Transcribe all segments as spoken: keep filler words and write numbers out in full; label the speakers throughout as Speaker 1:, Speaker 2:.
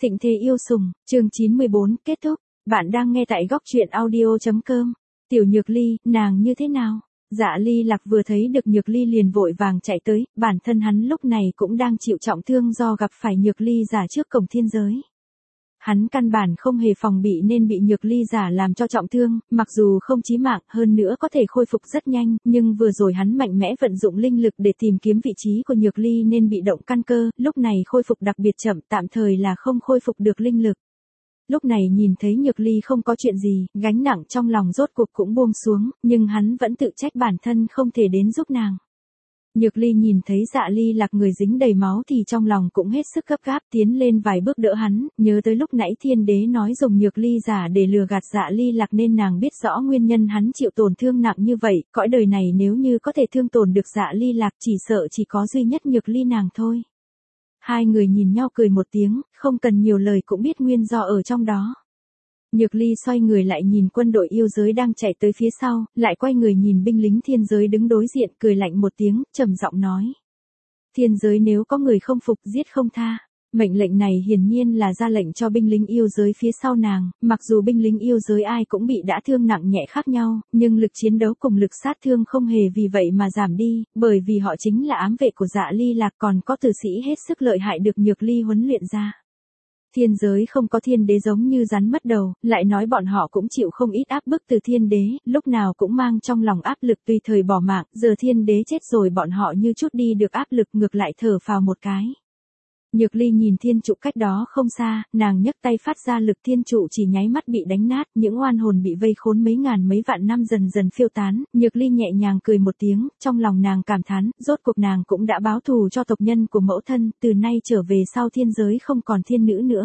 Speaker 1: Thịnh thế yêu sùng, chương chín mươi bốn, kết thúc. Bạn đang nghe tại góc truyện audio chấm com. Tiểu Nhược Ly, nàng như thế nào? Dạ Ly Lạc vừa thấy được Nhược Ly liền vội vàng chạy tới, bản thân hắn lúc này cũng đang chịu trọng thương do gặp phải Nhược Ly giả trước cổng thiên giới. Hắn căn bản không hề phòng bị nên bị Nhược Ly giả làm cho trọng thương, mặc dù không chí mạng hơn nữa có thể khôi phục rất nhanh, nhưng vừa rồi hắn mạnh mẽ vận dụng linh lực để tìm kiếm vị trí của Nhược Ly nên bị động căn cơ, lúc này khôi phục đặc biệt chậm, tạm thời là không khôi phục được linh lực. Lúc này nhìn thấy Nhược Ly không có chuyện gì, gánh nặng trong lòng rốt cuộc cũng buông xuống, nhưng hắn vẫn tự trách bản thân không thể đến giúp nàng. Nhược Ly nhìn thấy Dạ Ly Lạc người dính đầy máu thì trong lòng cũng hết sức gấp gáp tiến lên vài bước đỡ hắn, nhớ tới lúc nãy Thiên Đế nói dùng Nhược Ly giả để lừa gạt Dạ Ly Lạc nên nàng biết rõ nguyên nhân hắn chịu tổn thương nặng như vậy, cõi đời này nếu như có thể thương tổn được Dạ Ly Lạc chỉ sợ chỉ có duy nhất Nhược Ly nàng thôi. Hai người nhìn nhau cười một tiếng, không cần nhiều lời cũng biết nguyên do ở trong đó. Nhược Ly xoay người lại nhìn quân đội yêu giới đang chạy tới phía sau, lại quay người nhìn binh lính thiên giới đứng đối diện cười lạnh một tiếng, trầm giọng nói. Thiên giới nếu có người không phục giết không tha. Mệnh lệnh này hiển nhiên là ra lệnh cho binh lính yêu giới phía sau nàng, mặc dù binh lính yêu giới ai cũng bị đã thương nặng nhẹ khác nhau, nhưng lực chiến đấu cùng lực sát thương không hề vì vậy mà giảm đi, bởi vì họ chính là ám vệ của Dạ Ly Lạc còn có tử sĩ hết sức lợi hại được Nhược Ly huấn luyện ra. Thiên giới không có thiên đế giống như rắn mất đầu, lại nói bọn họ cũng chịu không ít áp bức từ thiên đế, lúc nào cũng mang trong lòng áp lực tùy thời bỏ mạng, giờ thiên đế chết rồi bọn họ như chút đi được áp lực ngược lại thở phào một cái. Nhược Ly nhìn thiên trụ cách đó không xa, nàng nhấc tay phát ra lực thiên trụ chỉ nháy mắt bị đánh nát, những oan hồn bị vây khốn mấy ngàn mấy vạn năm dần dần phiêu tán, Nhược Ly nhẹ nhàng cười một tiếng, trong lòng nàng cảm thán, rốt cuộc nàng cũng đã báo thù cho tộc nhân của mẫu thân, từ nay trở về sau thiên giới không còn thiên nữ nữa.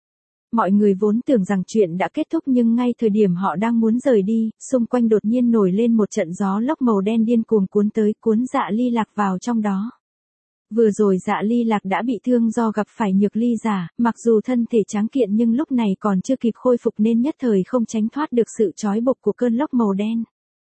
Speaker 1: Mọi người vốn tưởng rằng chuyện đã kết thúc nhưng ngay thời điểm họ đang muốn rời đi, xung quanh đột nhiên nổi lên một trận gió lốc màu đen điên cuồng cuốn tới, cuốn Dạ Ly Lạc vào trong đó. Vừa rồi Dạ Ly Lạc đã bị thương do gặp phải Nhược Ly giả, mặc dù thân thể tráng kiện nhưng lúc này còn chưa kịp khôi phục nên nhất thời không tránh thoát được sự trói buộc của cơn lốc màu đen.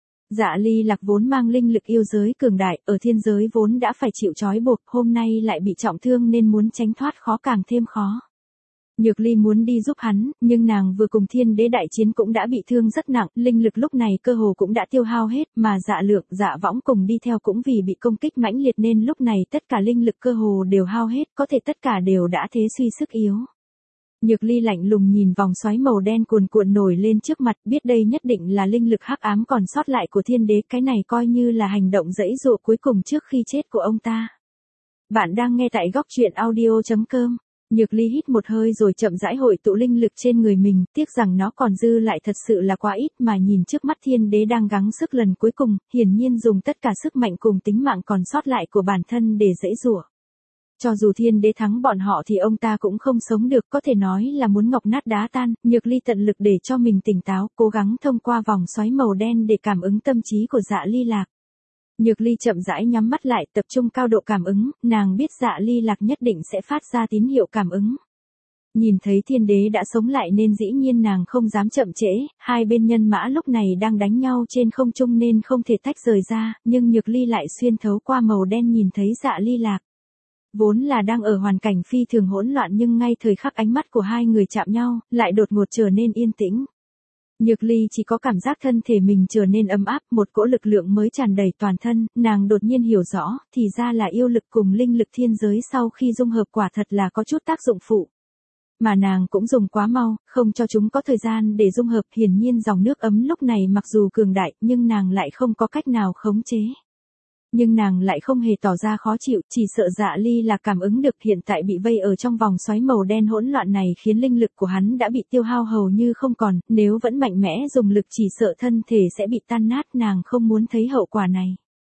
Speaker 1: Dạ Ly Lạc vốn mang linh lực yêu giới cường đại, ở thiên giới vốn đã phải chịu trói buộc, hôm nay lại bị trọng thương nên muốn tránh thoát khó càng thêm khó. Nhược Ly muốn đi giúp hắn, nhưng nàng vừa cùng thiên đế đại chiến cũng đã bị thương rất nặng, linh lực lúc này cơ hồ cũng đã tiêu hao hết, mà Dạ Lượng, Dạ Võng cùng đi theo cũng vì bị công kích mãnh liệt nên lúc này tất cả linh lực cơ hồ đều hao hết, có thể tất cả đều đã thế suy sức yếu. Nhược Ly lạnh lùng nhìn vòng xoáy màu đen cuồn cuộn nổi lên trước mặt, biết đây nhất định là linh lực hắc ám còn sót lại của thiên đế, cái này coi như là hành động giãy giụa cuối cùng trước khi chết của ông ta. Bạn đang nghe tại góc truyện audio chấm com. Nhược Ly hít một hơi rồi chậm rãi hội tụ linh lực trên người mình, tiếc rằng nó còn dư lại thật sự là quá ít mà nhìn trước mắt thiên đế đang gắng sức lần cuối cùng, hiển nhiên dùng tất cả sức mạnh cùng tính mạng còn sót lại của bản thân để giãy giụa. Cho dù thiên đế thắng bọn họ thì ông ta cũng không sống được, có thể nói là muốn ngọc nát đá tan, Nhược Ly tận lực để cho mình tỉnh táo, cố gắng thông qua vòng xoáy màu đen để cảm ứng tâm trí của Dạ Ly Lạc. Nhược Ly chậm rãi nhắm mắt lại, tập trung cao độ cảm ứng, nàng biết Dạ Ly Lạc nhất định sẽ phát ra tín hiệu cảm ứng. Nhìn thấy thiên đế đã sống lại nên dĩ nhiên nàng không dám chậm trễ, hai bên nhân mã lúc này đang đánh nhau trên không trung nên không thể tách rời ra, nhưng Nhược Ly lại xuyên thấu qua màu đen nhìn thấy Dạ Ly Lạc. Vốn là đang ở hoàn cảnh phi thường hỗn loạn nhưng ngay thời khắc ánh mắt của hai người chạm nhau, lại đột ngột trở nên yên tĩnh. Nhược Ly chỉ có cảm giác thân thể mình trở nên ấm áp, một cỗ lực lượng mới tràn đầy toàn thân, nàng đột nhiên hiểu rõ, thì ra là yêu lực cùng linh lực thiên giới sau khi dung hợp quả thật là có chút tác dụng phụ. Mà nàng cũng dùng quá mau, không cho chúng có thời gian để dung hợp, hiển nhiên dòng nước ấm lúc này mặc dù cường đại, nhưng nàng lại không có cách nào khống chế. Nhưng nàng lại không hề tỏ ra khó chịu, chỉ sợ Dạ Ly là cảm ứng được hiện tại bị vây ở trong vòng xoáy màu đen hỗn loạn này khiến linh lực của hắn đã bị tiêu hao hầu như không còn, nếu vẫn mạnh mẽ dùng lực chỉ sợ thân thể sẽ bị tan nát, nàng không muốn thấy hậu quả này.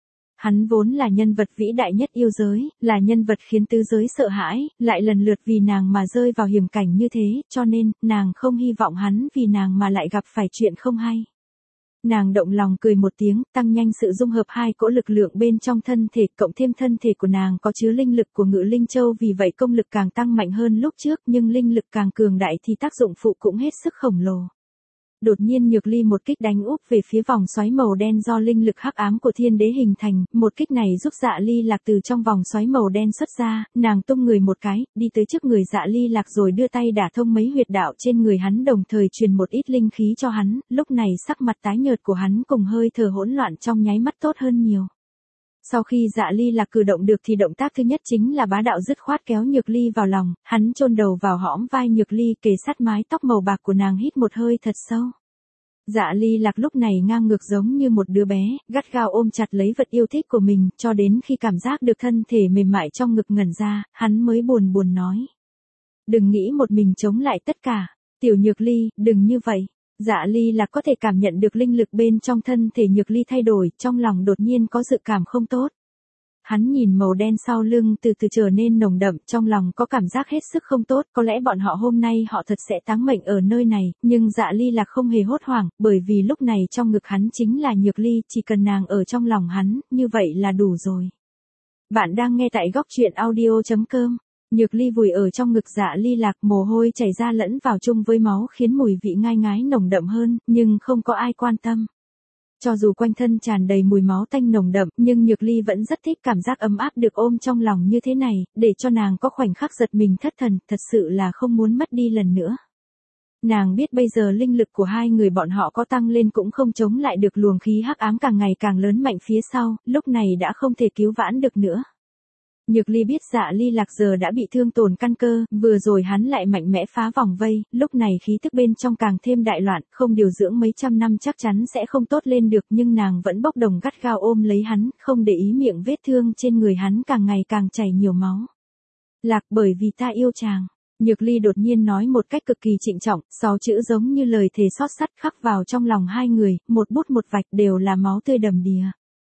Speaker 1: Hắn vốn là nhân vật vĩ đại nhất yêu giới, là nhân vật khiến tứ giới sợ hãi, lại lần lượt vì nàng mà rơi vào hiểm cảnh như thế, cho nên, nàng không hy vọng hắn vì nàng mà lại gặp phải chuyện không hay. Nàng động lòng cười một tiếng, tăng nhanh sự dung hợp hai cỗ lực lượng bên trong thân thể, cộng thêm thân thể của nàng có chứa linh lực của Ngự Linh Châu vì vậy công lực càng tăng mạnh hơn lúc trước, nhưng linh lực càng cường đại thì tác dụng phụ cũng hết sức khổng lồ. Đột nhiên Nhược Ly một kích đánh úp về phía vòng xoáy màu đen do linh lực hắc ám của thiên đế hình thành, một kích này giúp Dạ Ly Lạc từ trong vòng xoáy màu đen xuất ra, nàng tung người một cái, đi tới trước người Dạ Ly Lạc rồi đưa tay đả thông mấy huyệt đạo trên người hắn đồng thời truyền một ít linh khí cho hắn, lúc này sắc mặt tái nhợt của hắn cùng hơi thở hỗn loạn trong nháy mắt tốt hơn nhiều. Sau khi Dạ Ly Lạc cử động được thì động tác thứ nhất chính là bá đạo dứt khoát kéo Nhược Ly vào lòng, hắn chôn đầu vào hõm vai Nhược Ly kề sát mái tóc màu bạc của nàng hít một hơi thật sâu. Dạ Ly Lạc lúc này ngang ngược giống như một đứa bé, gắt gao ôm chặt lấy vật yêu thích của mình, cho đến khi cảm giác được thân thể mềm mại trong ngực ngẩn ra, hắn mới buồn buồn nói. Đừng nghĩ một mình chống lại tất cả, tiểu Nhược Ly, đừng như vậy. Dạ Ly Lạc có thể cảm nhận được linh lực bên trong thân thể Nhược Ly thay đổi, trong lòng đột nhiên có dự cảm không tốt. Hắn nhìn màu đen sau lưng từ từ trở nên nồng đậm, trong lòng có cảm giác hết sức không tốt, có lẽ bọn họ hôm nay họ thật sẽ táng mệnh ở nơi này, nhưng Dạ Ly Lạc không hề hốt hoảng, bởi vì lúc này trong ngực hắn chính là Nhược Ly, chỉ cần nàng ở trong lòng hắn, như vậy là đủ rồi. Bạn đang nghe tại góc truyện audio chấm com. Nhược Ly vùi ở trong ngực Dạ Ly Lạc, mồ hôi chảy ra lẫn vào chung với máu khiến mùi vị ngai ngái nồng đậm hơn, nhưng không có ai quan tâm. Cho dù quanh thân tràn đầy mùi máu tanh nồng đậm, nhưng Nhược Ly vẫn rất thích cảm giác ấm áp được ôm trong lòng như thế này, để cho nàng có khoảnh khắc giật mình thất thần, thật sự là không muốn mất đi lần nữa. Nàng biết bây giờ linh lực của hai người bọn họ có tăng lên cũng không chống lại được luồng khí hắc ám càng ngày càng lớn mạnh phía sau, lúc này đã không thể cứu vãn được nữa. Nhược Ly biết Dạ Ly Lạc giờ đã bị thương tổn căn cơ, vừa rồi hắn lại mạnh mẽ phá vòng vây, lúc này khí tức bên trong càng thêm đại loạn, không điều dưỡng mấy trăm năm chắc chắn sẽ không tốt lên được, nhưng nàng vẫn bốc đồng gắt gao ôm lấy hắn, không để ý miệng vết thương trên người hắn càng ngày càng chảy nhiều máu. Lạc, bởi vì ta yêu chàng. Nhược Ly đột nhiên nói một cách cực kỳ trịnh trọng, sáu chữ giống như lời thề xót sắt khắc vào trong lòng hai người, một bút một vạch đều là máu tươi đầm đìa.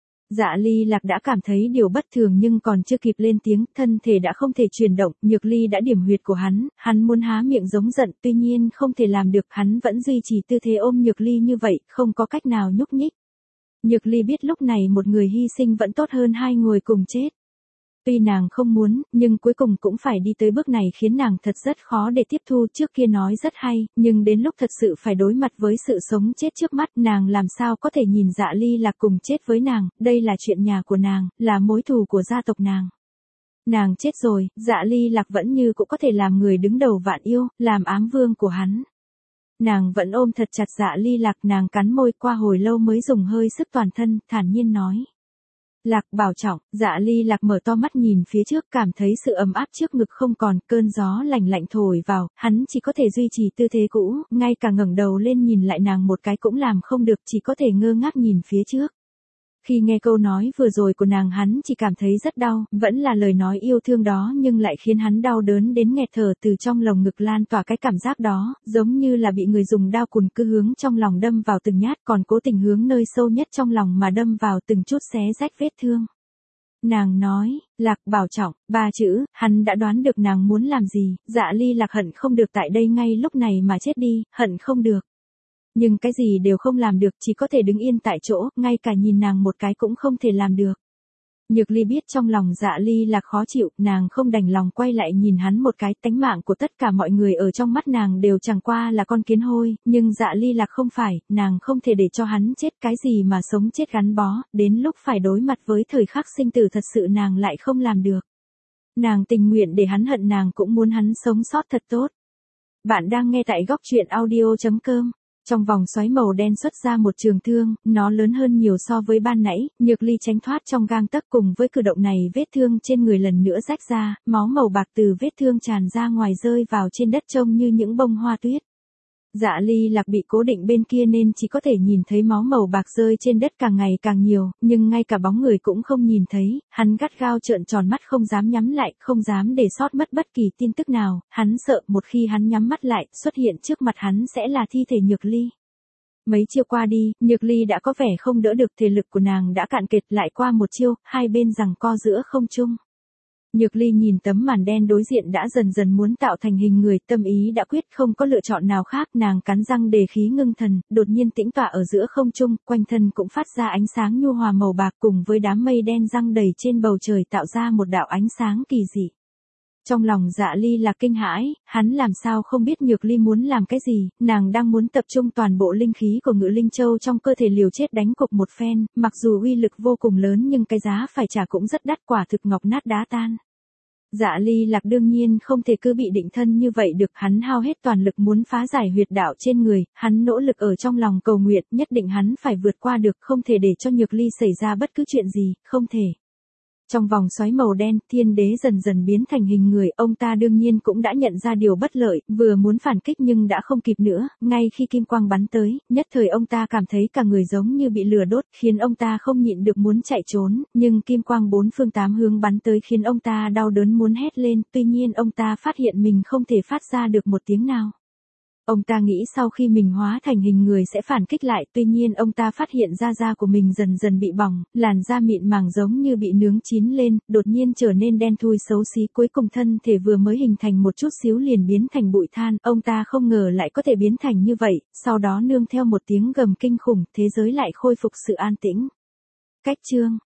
Speaker 1: Dạ Ly Lạc đã cảm thấy điều bất thường nhưng còn chưa kịp lên tiếng, thân thể đã không thể chuyển động, Nhược Ly đã điểm huyệt của hắn, hắn muốn há miệng giống giận, tuy nhiên không thể làm được, hắn vẫn duy trì tư thế ôm Nhược Ly như vậy, không có cách nào nhúc nhích. Nhược Ly biết lúc này một người hy sinh vẫn tốt hơn hai người cùng chết. Tuy nàng không muốn, nhưng cuối cùng cũng phải đi tới bước này khiến nàng thật rất khó để tiếp thu, trước kia nói rất hay, nhưng đến lúc thật sự phải đối mặt với sự sống chết trước mắt, nàng làm sao có thể nhìn Dạ Ly Lạc cùng chết với nàng, đây là chuyện nhà của nàng, là mối thù của gia tộc nàng. Nàng chết rồi, Dạ Ly Lạc vẫn như cũng có thể làm người đứng đầu vạn yêu, làm ám vương của hắn. Nàng vẫn ôm thật chặt Dạ Ly Lạc, nàng cắn môi qua hồi lâu mới dùng hơi sức toàn thân, thản nhiên nói. Lạc, bảo trọng. Dạ Ly Lạc mở to mắt nhìn phía trước, cảm thấy sự ấm áp trước ngực không còn, cơn gió lạnh lạnh thổi vào, hắn chỉ có thể duy trì tư thế cũ, ngay cả ngẩng đầu lên nhìn lại nàng một cái cũng làm không được, chỉ có thể ngơ ngác nhìn phía trước. Khi nghe câu nói vừa rồi của nàng hắn chỉ cảm thấy rất đau, vẫn là lời nói yêu thương đó nhưng lại khiến hắn đau đớn đến nghẹt thở, từ trong lồng ngực lan tỏa cái cảm giác đó, giống như là bị người dùng dao cùn cứ hướng trong lòng đâm vào từng nhát, còn cố tình hướng nơi sâu nhất trong lòng mà đâm vào từng chút xé rách vết thương. Nàng nói, Lạc, bảo trọng, ba chữ, hắn đã đoán được nàng muốn làm gì, Dạ Ly Lạc hận không được tại đây ngay lúc này mà chết đi, hận không được. Nhưng cái gì đều không làm được, chỉ có thể đứng yên tại chỗ, ngay cả nhìn nàng một cái cũng không thể làm được. Nhược Ly biết trong lòng Dạ Ly Lạc khó chịu, nàng không đành lòng quay lại nhìn hắn một cái, tánh mạng của tất cả mọi người ở trong mắt nàng đều chẳng qua là con kiến hôi, nhưng Dạ Ly Lạc không phải, nàng không thể để cho hắn chết, cái gì mà sống chết gắn bó, đến lúc phải đối mặt với thời khắc sinh tử thật sự nàng lại không làm được. Nàng tình nguyện để hắn hận, nàng cũng muốn hắn sống sót thật tốt. Bạn đang nghe tại góc truyện audio chấm com. Trong vòng xoáy màu đen xuất ra một trường thương, nó lớn hơn nhiều so với ban nãy, Nhược Ly tránh thoát trong gang tấc, cùng với cử động này vết thương trên người lần nữa rách ra, máu màu bạc từ vết thương tràn ra ngoài rơi vào trên đất trông như những bông hoa tuyết. Dạ Ly Lạc bị cố định bên kia nên chỉ có thể nhìn thấy máu màu bạc rơi trên đất càng ngày càng nhiều, nhưng ngay cả bóng người cũng không nhìn thấy, hắn gắt gao trợn tròn mắt không dám nhắm lại, không dám để sót mất bất kỳ tin tức nào, hắn sợ một khi hắn nhắm mắt lại, xuất hiện trước mặt hắn sẽ là thi thể Nhược Ly. Mấy chiêu qua đi, Nhược Ly đã có vẻ không đỡ được, thể lực của nàng đã cạn kiệt, lại qua một chiêu, hai bên giằng co giữa không trung. Nhược Ly nhìn tấm màn đen đối diện đã dần dần muốn tạo thành hình người, tâm ý đã quyết, không có lựa chọn nào khác, nàng cắn răng đề khí ngưng thần, đột nhiên tĩnh tọa ở giữa không trung, quanh thân cũng phát ra ánh sáng nhu hòa màu bạc, cùng với đám mây đen giăng đầy trên bầu trời tạo ra một đạo ánh sáng kỳ dị. Trong lòng Dạ Ly Lạc kinh hãi, hắn làm sao không biết Nhược Ly muốn làm cái gì, nàng đang muốn tập trung toàn bộ linh khí của Ngự Linh Châu trong cơ thể liều chết đánh cục một phen, mặc dù uy lực vô cùng lớn nhưng cái giá phải trả cũng rất đắt, quả thực ngọc nát đá tan. Dạ Ly Lạc đương nhiên không thể cứ bị định thân như vậy được, hắn hao hết toàn lực muốn phá giải huyệt đạo trên người, hắn nỗ lực ở trong lòng cầu nguyện, nhất định hắn phải vượt qua được, không thể để cho Nhược Ly xảy ra bất cứ chuyện gì, không thể. Trong vòng xoáy màu đen, Thiên Đế dần dần biến thành hình người, ông ta đương nhiên cũng đã nhận ra điều bất lợi, vừa muốn phản kích nhưng đã không kịp nữa, ngay khi kim quang bắn tới, nhất thời ông ta cảm thấy cả người giống như bị lửa đốt, khiến ông ta không nhịn được muốn chạy trốn, nhưng kim quang bốn phương tám hướng bắn tới khiến ông ta đau đớn muốn hét lên, tuy nhiên ông ta phát hiện mình không thể phát ra được một tiếng nào. Ông ta nghĩ sau khi mình hóa thành hình người sẽ phản kích lại, tuy nhiên ông ta phát hiện da da của mình dần dần bị bỏng, làn da mịn màng giống như bị nướng chín lên, đột nhiên trở nên đen thui xấu xí, cuối cùng thân thể vừa mới hình thành một chút xíu liền biến thành bụi than, ông ta không ngờ lại có thể biến thành như vậy, sau đó nương theo một tiếng gầm kinh khủng, thế giới lại khôi phục sự an tĩnh. Cách chương